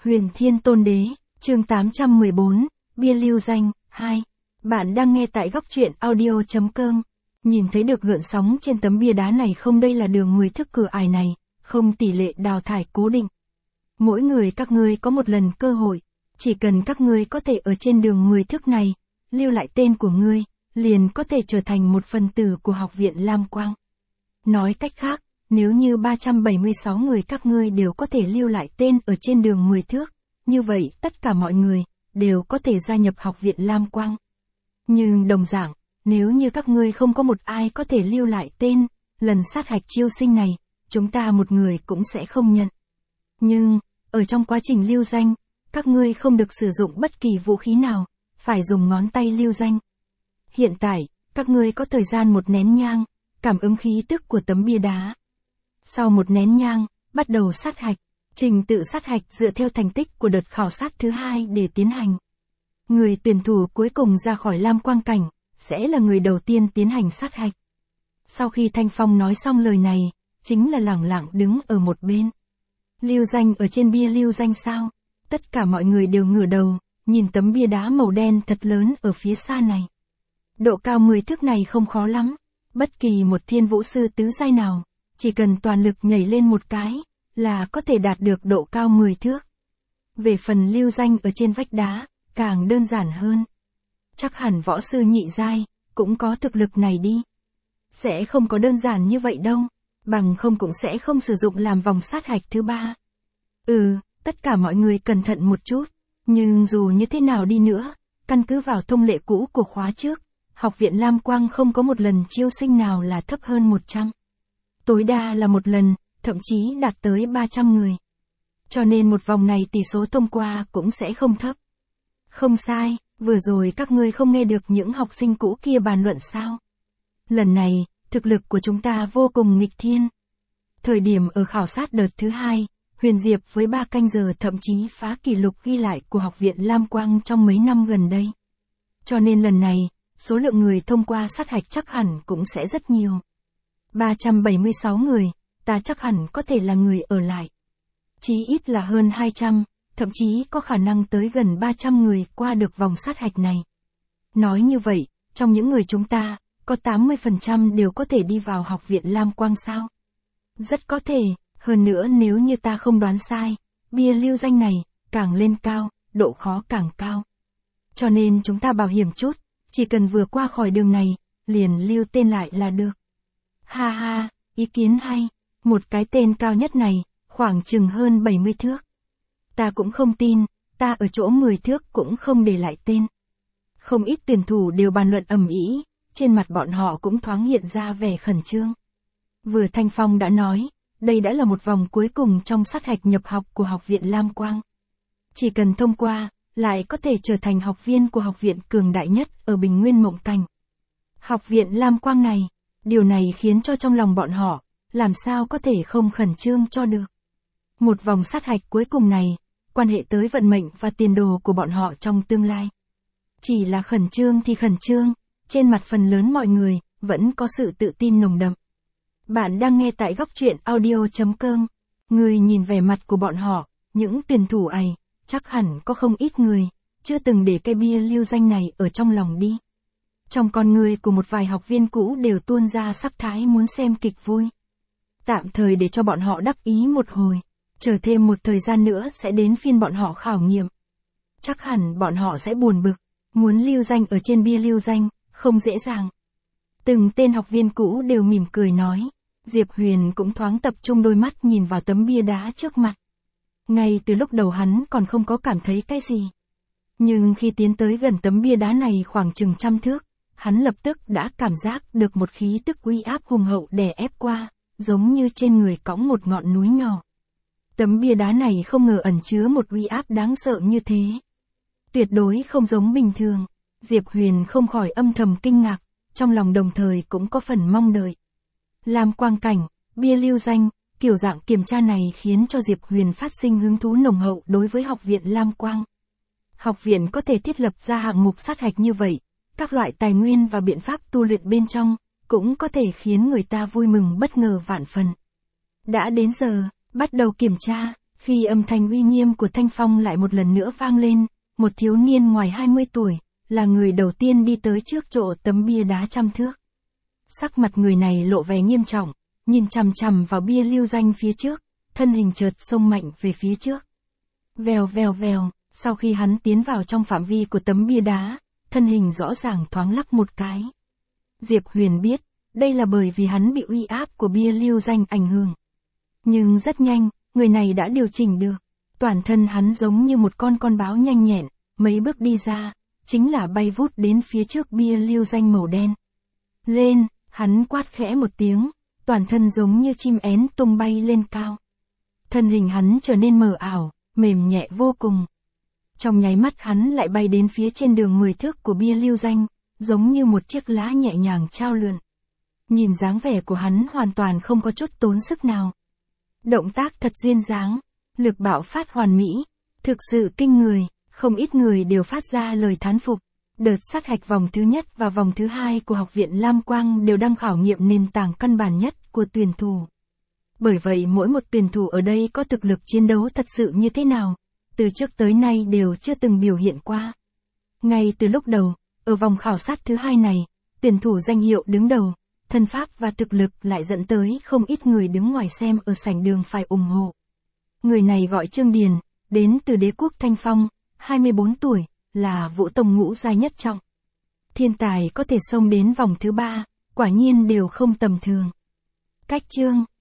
Huyền Thiên Tôn Đế, chương 814, bia lưu danh, 2. Bạn đang nghe tại góc truyện audio.com. Nhìn thấy được gợn sóng trên tấm bia đá này không, đây là đường 10 thước cửa ải này, không tỷ lệ đào thải cố định. Mỗi người các ngươi có một lần cơ hội, chỉ cần các ngươi có thể ở trên đường 10 thước này, lưu lại tên của ngươi, liền có thể trở thành một phần tử của Học viện Lam Quang. Nói cách khác, nếu như 376 người các ngươi đều có thể lưu lại tên ở trên đường 10 thước, như vậy tất cả mọi người đều có thể gia nhập Học viện Lam Quang. Nhưng đồng dạng, nếu như các ngươi không có một ai có thể lưu lại tên, lần sát hạch chiêu sinh này, chúng ta một người cũng sẽ không nhận. Nhưng, ở trong quá trình lưu danh, các ngươi không được sử dụng bất kỳ vũ khí nào, phải dùng ngón tay lưu danh. Hiện tại, các ngươi có thời gian 1 nén nhang, cảm ứng khí tức của tấm bia đá. Sau 1 nén nhang, bắt đầu sát hạch. Trình tự sát hạch dựa theo thành tích của đợt khảo sát thứ 2 để tiến hành. Người tuyển thủ cuối cùng ra khỏi Lam Quang cảnh, sẽ là người đầu tiên tiến hành sát hạch. Sau khi Thanh Phong nói xong lời này, chính là lẳng lặng đứng ở một bên. Lưu danh ở trên bia lưu danh sao? Tất cả mọi người đều ngửa đầu, nhìn tấm bia đá màu đen thật lớn ở phía xa này. Độ cao 10 thước này không khó lắm. Bất kỳ một thiên vũ sư tứ giai nào, chỉ cần toàn lực nhảy lên một cái, là có thể đạt được độ cao 10 thước. Về phần lưu danh ở trên vách đá, càng đơn giản hơn. Chắc hẳn võ sư nhị giai, cũng có thực lực này đi. Sẽ không có đơn giản như vậy đâu, bằng không cũng sẽ không sử dụng làm vòng sát hạch thứ 3. Tất cả mọi người cẩn thận một chút, nhưng dù như thế nào đi nữa, căn cứ vào thông lệ cũ của khóa trước, Học viện Lam Quang không có một lần chiêu sinh nào là thấp hơn 100. Tối đa là 1 lần, thậm chí đạt tới 300 người. Cho nên một vòng này tỷ số thông qua cũng sẽ không thấp. Không sai, vừa rồi các ngươi không nghe được những học sinh cũ kia bàn luận sao? Lần này, thực lực của chúng ta vô cùng nghịch thiên. Thời điểm ở khảo sát đợt thứ 2, Huyền Diệp với 3 canh giờ thậm chí phá kỷ lục ghi lại của Học viện Lam Quang trong mấy năm gần đây. Cho nên lần này, số lượng người thông qua sát hạch chắc hẳn cũng sẽ rất nhiều. 376 người, ta chắc hẳn có thể là người ở lại. Chí ít là hơn 200, thậm chí có khả năng tới gần 300 người qua được vòng sát hạch này. Nói như vậy, trong những người chúng ta, có 80% đều có thể đi vào Học viện Lam Quang sao? Rất có thể, hơn nữa nếu như ta không đoán sai, bia lưu danh này, càng lên cao, độ khó càng cao. Cho nên chúng ta bảo hiểm chút, chỉ cần vừa qua khỏi đường này, liền lưu tên lại là được. Ha ha, ý kiến hay, một cái tên cao nhất này, khoảng chừng hơn 70 thước. Ta cũng không tin, ta ở chỗ 10 thước cũng không để lại tên. Không ít tuyển thủ đều bàn luận ầm ĩ, trên mặt bọn họ cũng thoáng hiện ra vẻ khẩn trương. Vừa Thanh Phong đã nói, đây đã là một vòng cuối cùng trong sát hạch nhập học của Học viện Lam Quang. Chỉ cần thông qua, lại có thể trở thành học viên của học viện cường đại nhất ở Bình Nguyên Mộng Cảnh. Học viện Lam Quang này, điều này khiến cho trong lòng bọn họ, làm sao có thể không khẩn trương cho được. Một vòng sát hạch cuối cùng này, quan hệ tới vận mệnh và tiền đồ của bọn họ trong tương lai. Chỉ là khẩn trương thì khẩn trương, trên mặt phần lớn mọi người, vẫn có sự tự tin nồng đậm. Bạn đang nghe tại góc truyện audio.com, người nhìn vẻ mặt của bọn họ, những tuyển thủ ấy, chắc hẳn có không ít người, chưa từng để cái bia lưu danh này ở trong lòng đi. Trong con người của một vài học viên cũ đều tuôn ra sắc thái muốn xem kịch vui. Tạm thời để cho bọn họ đắc ý một hồi, chờ thêm một thời gian nữa sẽ đến phiên bọn họ khảo nghiệm. Chắc hẳn bọn họ sẽ buồn bực, muốn lưu danh ở trên bia lưu danh, không dễ dàng. Từng tên học viên cũ đều mỉm cười nói, Diệp Huyền cũng thoáng tập trung đôi mắt nhìn vào tấm bia đá trước mặt. Ngay từ lúc đầu hắn còn không có cảm thấy cái gì. Nhưng khi tiến tới gần tấm bia đá này khoảng chừng 100 thước, hắn lập tức đã cảm giác được một khí tức uy áp hùng hậu đè ép qua, giống như trên người cõng một ngọn núi nhỏ. Tấm bia đá này không ngờ ẩn chứa một uy áp đáng sợ như thế. Tuyệt đối không giống bình thường. Diệp Huyền không khỏi âm thầm kinh ngạc, trong lòng đồng thời cũng có phần mong đợi. Lam Quang cảnh, bia lưu danh, kiểu dạng kiểm tra này khiến cho Diệp Huyền phát sinh hứng thú nồng hậu đối với Học viện Lam Quang. Học viện có thể thiết lập ra hạng mục sát hạch như vậy, các loại tài nguyên và biện pháp tu luyện bên trong, cũng có thể khiến người ta vui mừng bất ngờ vạn phần. Đã đến giờ, bắt đầu kiểm tra, Khi âm thanh uy nghiêm của Thanh Phong lại một lần nữa vang lên, một thiếu niên ngoài 20 tuổi, là người đầu tiên đi tới trước chỗ tấm bia đá 100 thước. Sắc mặt người này lộ vẻ nghiêm trọng, nhìn chằm chằm vào bia lưu danh phía trước, thân hình chợt xông mạnh về phía trước. Vèo vèo vèo, sau khi hắn tiến vào trong phạm vi của tấm bia đá, thân hình rõ ràng thoáng lắc một cái. Diệp Huyền biết, đây là bởi vì hắn bị uy áp của bia lưu danh ảnh hưởng. Nhưng rất nhanh, người này đã điều chỉnh được. Toàn thân hắn giống như một con báo nhanh nhẹn, mấy bước đi ra, chính là bay vút đến phía trước bia lưu danh màu đen. Lên, hắn quát khẽ một tiếng, toàn thân giống như chim én tung bay lên cao. Thân hình hắn trở nên mờ ảo, mềm nhẹ vô cùng. Trong nháy mắt hắn lại bay đến phía trên đường 10 thước của bia lưu danh, giống như một chiếc lá nhẹ nhàng trao lượn. Nhìn dáng vẻ của hắn hoàn toàn không có chút tốn sức nào. Động tác thật duyên dáng, lực bạo phát hoàn mỹ, thực sự kinh người, không ít người đều phát ra lời thán phục. Đợt sát hạch vòng thứ nhất và vòng thứ hai của Học viện Lam Quang đều đang khảo nghiệm nền tảng căn bản nhất của tuyển thủ. Bởi vậy mỗi một tuyển thủ ở đây có thực lực chiến đấu thật sự như thế nào, từ trước tới nay đều chưa từng biểu hiện qua. Ngay từ lúc đầu, ở vòng khảo sát thứ hai này, tuyển thủ danh hiệu đứng đầu, thân pháp và thực lực lại dẫn tới không ít người đứng ngoài xem ở sảnh đường phải ủng hộ. Người này gọi Trương Điền, đến từ đế quốc Thanh Phong, 24 tuổi, là vũ tông ngũ giai nhất trọng. Thiên tài có thể xông đến vòng thứ 3, quả nhiên đều không tầm thường. Cách chương